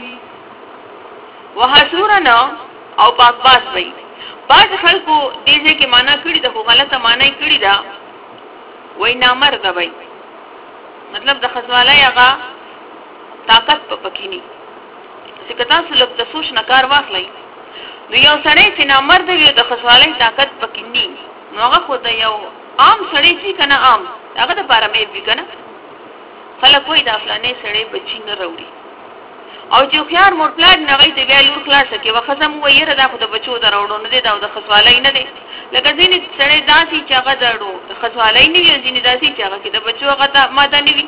وحسورن او پاکباز بوي بعض خلکو دې کې معنا کړی د غلطه معنا کړی دا وای نامرد وای مطلب د خزوالای هغه طاقت په پکینی چې کتا سلوک د سوچ نه کار واخلای نو یو سړی چې نامرد وي د خزوالای طاقت پکینی نو هغه خو د یو عام سړی چې کنه عام هغه د بارے مې وی کنه خلک وای د افلانې سړی بچی نه وروړي او چې خيار مرپلاد نه غي ته بیا لور خلاص کې وخزم وایره دا خو د بچو دراوړو نه دي دا د خصوالای نه دي لکه ځینې سړی داسي چې هغه درو د خصوالای نه وي ځینې داسي چې هغه کې د بچو هغه ماده نه وي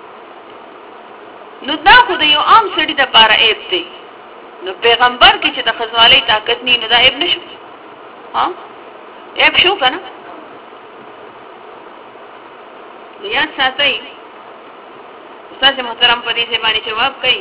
نو دا خو د یو عام سړی د بار عیب دی نو پیغمبر کې چې د خصوالای طاقت نه دا عیب نشو ها عیب شو کنه یا ساتي استاد محترم په دې باندې جواب کوي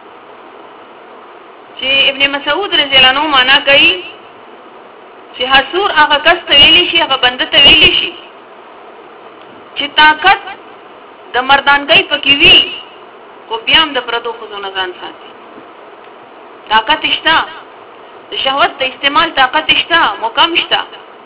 چې ابن مسعود رضی الله عنه معنا کوي چې حسور هغه کس ته ویلی شي هغه بنده ته ویلی شي چې طاقت د مردانګۍ پکې وی کو بیا هم د پردو خو نه ځان ساتي طاقت شته د شهوت د استعمال طاقت شته مقام شته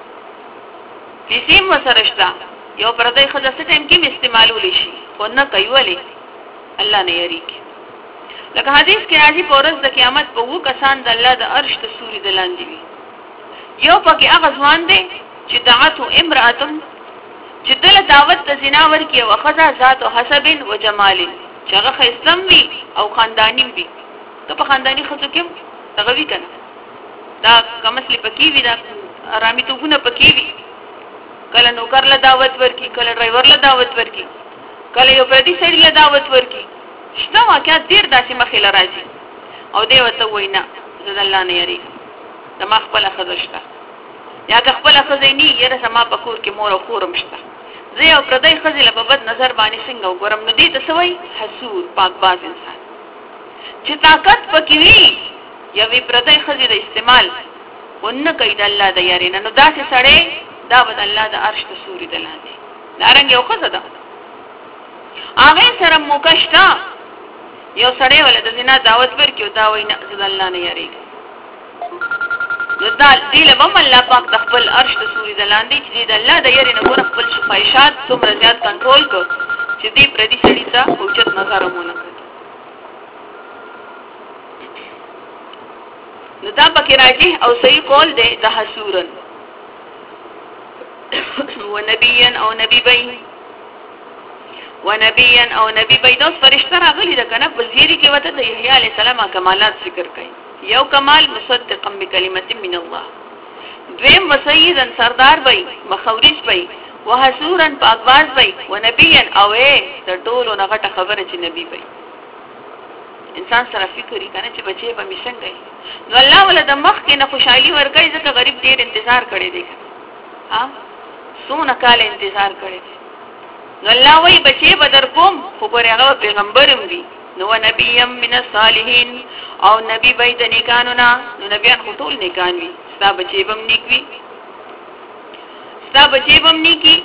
فیسیم وسره شته یو پردې خزه څه ټیم کې استعمالول شي خو نه کوي ولی الله نه یریږي لکه حدیث کې راځي پورز د قیامت په وو کسان د الله د عرش ته سوري دلاندې وي یو پکې هغه ځوان دی چې دعته امراه چې دله دعوت د زنا ورکی او خزا ذات او حسب و جمال چې هغه خیسم وي او خاندانی وي ته په خاندانی خزو کې دغه وی کنه دا کمسلی پکې وي دا آرامي توګونه پکې وي کله نوکر له دعوت ورکی کله ډرایور له دعوت ورکی کله یو پردي سړي له دعوت ورکی شته واقعیت ډیر داسې مخې لراځي او دی وته وینا زد الله نه یری دما خپل خزشته یا خپل خزینی یره سما پکور کې مور او خورم شته زه یو پردی خزله په بد نظر باندې څنګه وګورم نو دې ته سوی حسود پاکباز انسان چې طاقت پکې وي یا وی پردی خزې د استعمال ونه کوي د الله د یری نه نو داسې سړی دا بد الله د عرش ته سوري دلاندې دارنګ یو خزه ده هغه سره موکشتا یو سړی ول د زنا دعوت ورکیو دا وینا زد الله نه یری دا دې له بم الله پاک د خپل عرش ته سوري دلاندې چې د الله د یری نه ګور خپل خواهشات څومره زیات کنټرول کو چې دې پردي سړی ته اوچت نظر مونږ کړ نو دا پکې راځي او صحیح قول دی د حسورن ونبيا او نبي بي دوس فرشتہ راغلي ده کنه په زیری کې وته د یحیی علی السلام کمالات ذکر کړي یو کمال مصدقا بکلمه من الله دویم وسیدن سردار وای مخورج وای وحسورا پاکواز وای ونبيا او د ټولو نغټه خبره چې نبی وای انسان سره فکر کنه چې بچي په مشنګي نو الله ولا د مخ کې نه خوشحالي ورکړي ځکه غریب ډیر انتظار کړي دی ها سونه کال انتظار کړي نو الله وای بچي بدر کوم خو ګورغه پیغمبرم دی نو نبیم من الصالحین او نبی بيد نیکانو نا نو نبیان ټول نیکان وي ستا بچي بم نیکی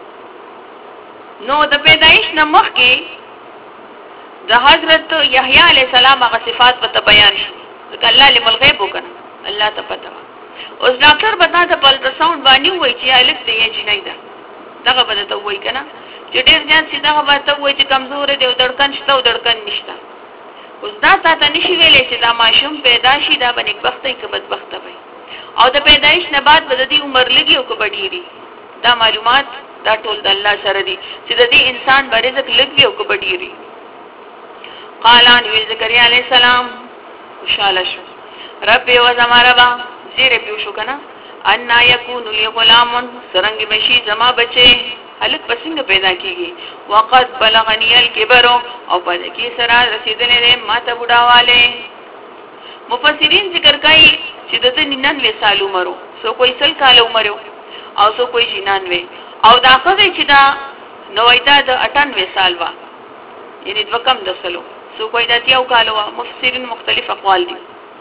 نو د پیدایش نه مخ کې د حضرت یحیی علی السلام هغه صفات په بیان شو چې الله لمل غیب وکړ الله ته پته اوس ډاکټر بتا ته الټراساوند باندې وایي چې الک دی یا جنۍ ده دغه بده ته وایي کنه چې ډیر ځان سي دغه به ته وایي چې کمزور دی او دړکن شته او دړکن نشته اوس دا ته نشي ویلې چې دا ماشوم پیدا شي دا باندې بدبختي کې بدبخته وي او د پیدایش نه بعد بد دي عمر لګي او کبډيري دا معلومات دا ټول د الله سره دي چې د دې انسان باندې ځکه لګي او کبډيري قالان وی زکریا علیہ السلام خوشاله شو رب و زماربا زیره پیو شو کنه ان یکون لی غلام سرنګ بشي زما بچي هلک پسنګ پیدا کیږي وقد بلغنی الکبر او پد کی سره رسیدلې ما ته بډاواله مفسرین ذکر کوي چې د 99 سال عمرو سو کوئی 100 کال عمرو او سو کوئی 99 او دا خزه چې دا نوایدا د 98 سال وا یعنی د کم د سلو سو کوئی د یو کال وا مفسرین مختلف اقوال دي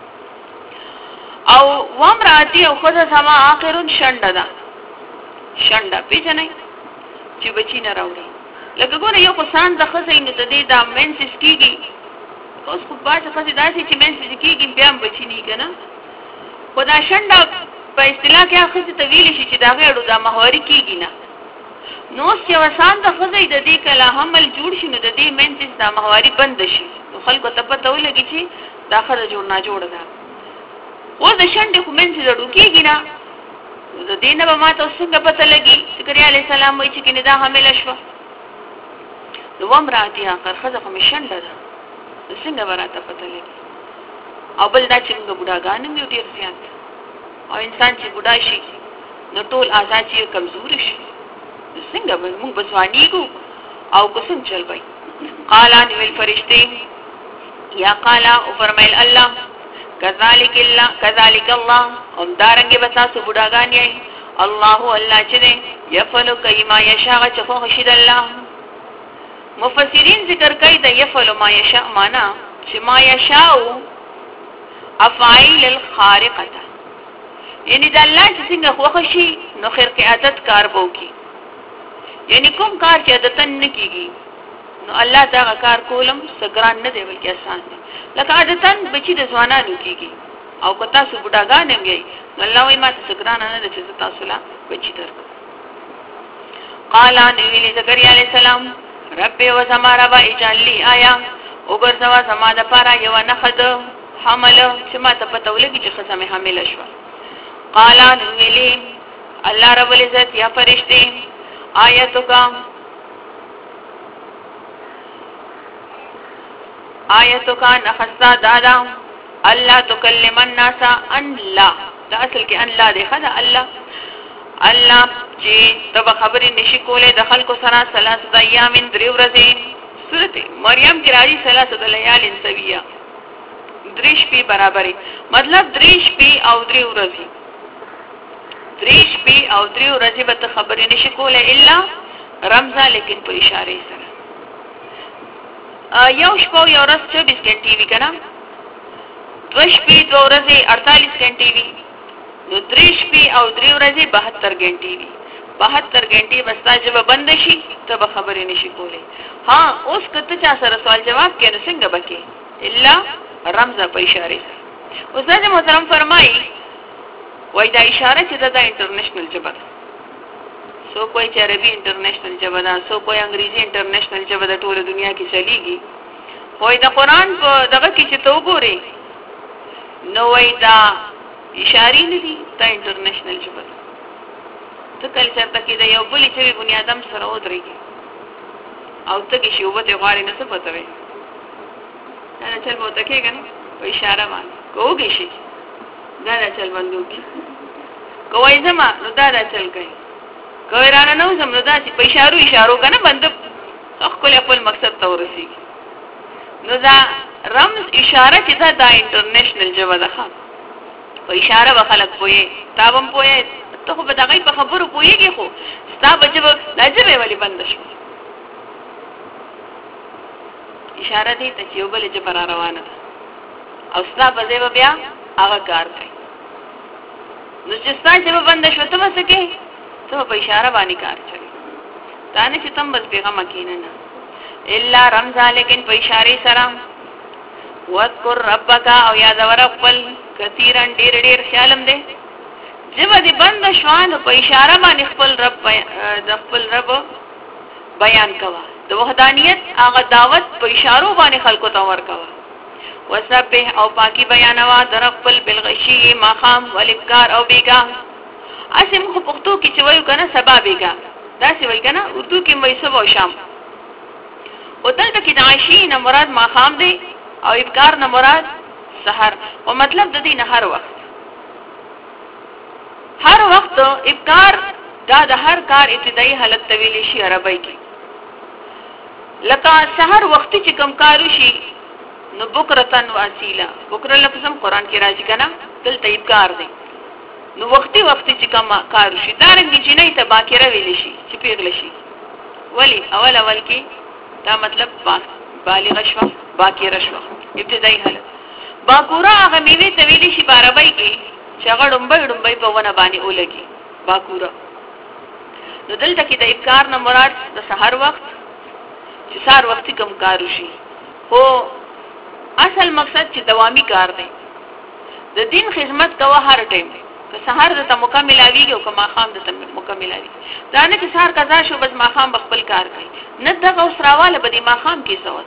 او وامراتی او خزه سما اخرون شنډه پیژنې چې بچی نه راوړي لکه ګوره یو کسان د خزه نه د دې د منسس کیږي اوس خو باز خزه داسې چې منسس کیږي بیا هم بچی نه کنه خدا شنډه په اصطلاح کې خزه طویل شي چې دا غړو د مهوري کیږي نه نو چې وسان د خزه د دې کله حمل جوړ شي نو د دې منسس د مهوري بند شي نو خلکو ته پته ولګي چې دا خزه جوړ نه جوړ ده و د شنډه خو منسس جوړ کیږي نه د دینه به ماته څنګه پته لګي زکریا علی السلام وایي چې کنه دا حامل شوه نو ومراتی اخر خزه خو مشنده ده څنګه ورته پته لګي او بل دا چې موږ بډاګان یو ډیر زیات او انسان چې بډا شي نو ټول آزاد شي کمزور شي څنګه موږ بسوانیګو او کوم چل وای قالان الفرشتي یا قالا او فرمایل الله کذالک الله هم دارنګه بتا سو بډاګان یې الله چې دې يفعل کما یشاء چې خو خشید الله مفسرین ذکر کوي د يفعل ما یشاء معنا چې ما یشاء افعال الخارقه یعنی د الله چې څنګه خو خشي نو خیر کې عادت کار بو کی یعنی کوم کار چې عادتن نه کیږي نو الله دا کار کولم سګران نه دی بلکې آسان دی لکه عادتن بچی د ځوانانو کیږي او کو تاسو بډاګان هم یې الله وای ما سګران نه د چې تاسو لا بچی درک قال نبی زکریا علیہ السلام رب و زمارا با اجلی آیا وګرځوا زما د پاره یو نه خد حمل چې ما ته پته ولګي چې خصمه حامل شو قال نبی الله رب العزت یا فرشتي آیتو کا نخصا دادا اللہ تکلم الناس ان لا دا اصل کې ان لا دی خدا الله چې تب خبرې نشي کولې د خلکو سره 3 ایام درې ورځې سورته مریم کې راځي 3 لیال سویه 3 شپې برابرې مطلب 3 شپې او 3 ورځې 3 شپې او 3 ورځې به خبرې نشي کولې الا رمزه لیکن په اشاره سره یو شپه یو ورځ 24 غنټې وی کنه 2 شپې 2 ورځې 48 غنټې وی نو 3 شپې او 3 ورځې 72 غنټې وی 72 غنټې بستا جواب بند شي ته به خبرې نشي کولې ها اوس کته چا سره سوال جواب کړي څنګه بکې الا رمزه په اشاره سره استاد محترم فرمایي وای دا اشاره چې دا انټرنیشنل جبه ده سو کوئی چې عربي انټرنیشنل جبه ده سو کوئی انګریزي انټرنیشنل جبه ده ټول دنیا کې چلیږي وای دا قران په دغه کې چې تو ګوري نو وایدا اشاری نه دي دا انټرنیشنل ژبه ته کله چرته کې د یو بل چې بنیادم سره ودرېږي او ته کې شی وبته غواړي نه څه پته وي دا چل مو ته کېږي نو په اشاره باندې کوږي شي دا چل باندې کی کوی زما نو دا چل کوي کوي رانه نو زم نو دا چې په اشارو کنه بند خپل مقصد ته ورسیږي نو دا رمز اشاره چې دا انټرنیشنل ژبه ده په اشاره به خلک پوي تابم پوي ته خو به دغه په خبرو پويږي خو ستا بچو لجبه ولی بند شو اشاره دي ته یو بل جبر روانه ده او ستا به بیا هغه کار کوي نو چې ستا چې بند شو ته څه کوي ته په اشاره باندې کار کوي دا نه چې تم بس پیغام کینې نه الا رمزا لیکن په اشاره سره واذكر ربک او یاد ورخل کثیرن ډیر خیالم ده جبه دې بند شوان په اشاره باندې خپل رب بیان کوا د وحدانیت هغه دعوت په اشارو باندې خلکو ته ورکوا وسبح او پاکي بیانوا در خپل بالغشی ماقام والابکار او بیگا اسیم خو پښتو کې چې وایو کنه سبا بیگا دا څه وایي کنه اردو کې مې سبا او شام او دلته کې د عشی نه مراد ماقام دی او ابکار نه مراد سحر او مطلب د دې نه هر وخت ابکار دا د هر کار ابتدایي حالت طویل شي عربی کې لکه سحر وختي چې کم کارو شي نو بکرتن واسیلا بکر لفظ هم قران کې راځي کنه دلته ابکار دی نو وختي چې کم کارو شي دا رنګ چې نه ته باکره ویل شي چې پیغل شي ولی اول کې دا مطلب بالغ شوه باکره شوه ابتدایي حالت باکورا هغه میوه طویل شي عربی کې چې هغه ډمبای په ونه باندې ولګي باکورا نو دلته کې د ابکار نه مراد د سحر وخت چې سحر وخت کم کارو شي هو اصل مقصد چې دوامي کار دی د دین خدمت کوه هر ټیم که سحر د مکمل اویږي او که ماقام د مکمل اویږي دا نه چې سحر قضا شو بس ماقام خپل کار کوي نه دغه اوسراواله به د ماقام کې سوت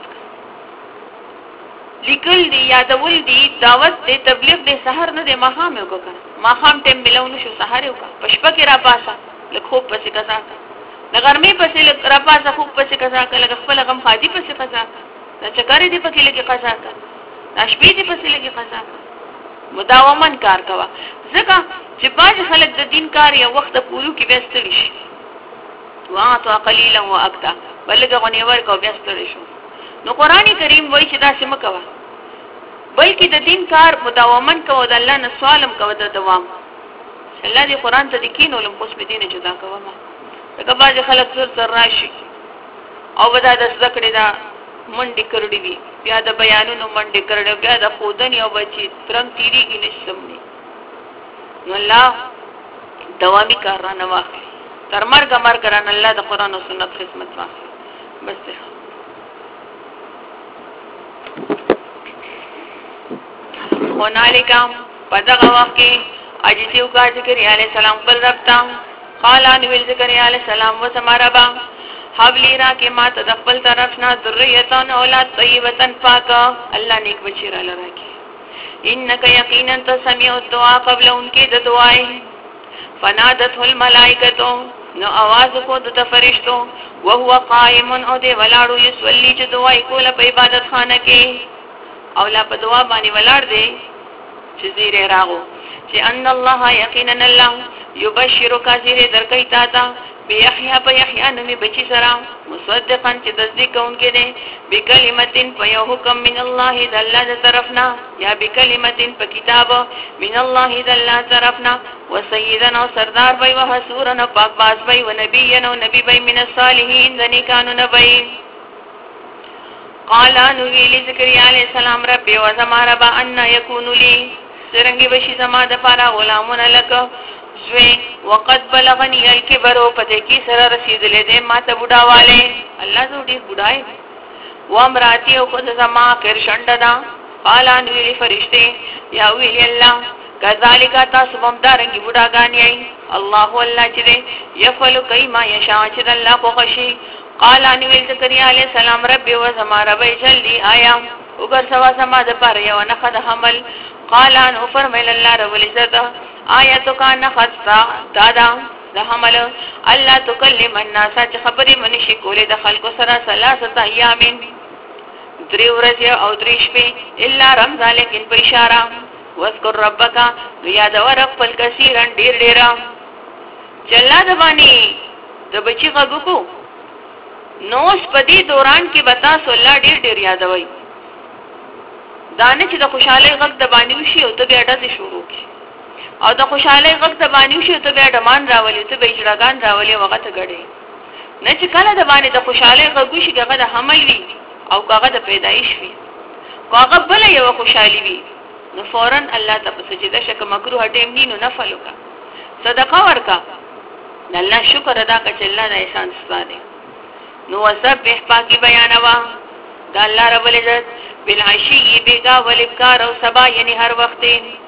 لیکل دی یادول دی دعوت دی تبلیغ دی سحر نه دی ماقام یو کنه ماقام ټیم ملونه شو سحر یو کا پشپه کې را پاسه لکه پسې قضا کا نغرمې پسې را پاسه خو پسې قضا کا لکه خپل غم خادي پسې قضا دا چکرې دی پکې لګي قضا کا دا شپې دی پسې لګي قضا کا مداومن کار کوا ځکه چې باج خلک د دین کار یو وخت پورو کې وستړي شي واعطوا قليلا واكثر بلګه غنی ورکو وستړي شو نو قرآنی کریم وایي چې دا سم کوا بلکې د دین کار مداومن کوو د الله نه سوالم کوو د دوام الله دې قرآن ته د کینولم اوس به دینه جدا کوم دا باج خلک سر راشي او ودا د ذکرې دا منډي کړې وي بیا د بیانونو منډي کړې بیا د خودنی او بچي ترنګ تیریږي نشم نه نو الله دوامي کار را نه واخلي تر مرګ ران الله د قرآن او سنت خدمت واخلي بس هنالک پدغه وخت کې اجتیو کا ذکریا علیہ السلام بل ربتا قالان ویل ذکریا علیہ السلام و سماربا حبلی را کې ما تدخل طرفنا ذریتان اولاد طیبتن پاک الله نیک بچی را لراکی انک یقینا تسمع الدعاء قبل انکی د دعای فنادته الملائکه نو आवाज کو د فرشتو وهو قائم او دی ولاړو یصلی چې دعای کوله په عبادت خانه کې او لا په دعا باندې ولاړ دی چې زیره راغو چې ان الله یقینا الله یبشرک زیره درکې تا بیحیا په یحیا نومي بچی سره مصدقا چې تصدیق کوونکې دي بکلمتین په یو حکم من الله ذ الله طرفنا یا بکلمتین په کتاب من الله ذ الله طرفنا وسیدنا سردار وي وحسورنا پاک باز وي ونبینا نبی وي من الصالحین ذنی کانو نبی قال نبی ذکریا علیہ السلام رب و زما رب ان یکون لی سرنګي بشي زما د پاره غلامون لک زوی وقد بلغنی الکبر پته کی سره رسیدلې دې ما ته بډاواله الله زو دې بډای و امراتی او خود زما کر شنددا قال ان ویلی فرشته یا ویلی الله کذالک تاسو هم دارنګي بډاګانی ای الله الله چې دې یفعل کایما یشاء چې الله خو خشي قال ان ویل ذکریا علیہ السلام رب و زما رب جلدی آیا وګر سوا سما د پر یو نه خد حمل قال ان فرمایل الله رب العزت آیاتو کان خاصه دادا د حمل الله تکلم الناس چې خبرې منشي کولې د خلکو سره ثلاثه ایام درې ورځې او درې شپې الا رمضان لیکن په اشاره واذكر ربک یاد ور خپل کثیرن ډیر ډیر جلاد باندې د بچی غږ کو نو سپدی دوران کې بتا الله ډیر ډیر یادوي دانه چې د خوشاله غږ د باندې وشي او ته بیا ډزې شروع کی او د خوشاله غږ د باندې وشي او ته بیا ډمان راولي ته به اجراګان راولي وخت غړي نه چې کله د باندې د خوشاله غږ وشي هغه د حمل وي او هغه د پیدایش وي هغه بل یو خوشالي وي نو فورن الله ته په سجده شک مکروه ټیم نینو نفل وکا صدقه ورکا الله شکر ادا کړه چې الله د احسان ستاره نو وسبح پاکي بیانوا د الله رب العزت بالعشي بیگا والابکار او صبا یعنی هر وخت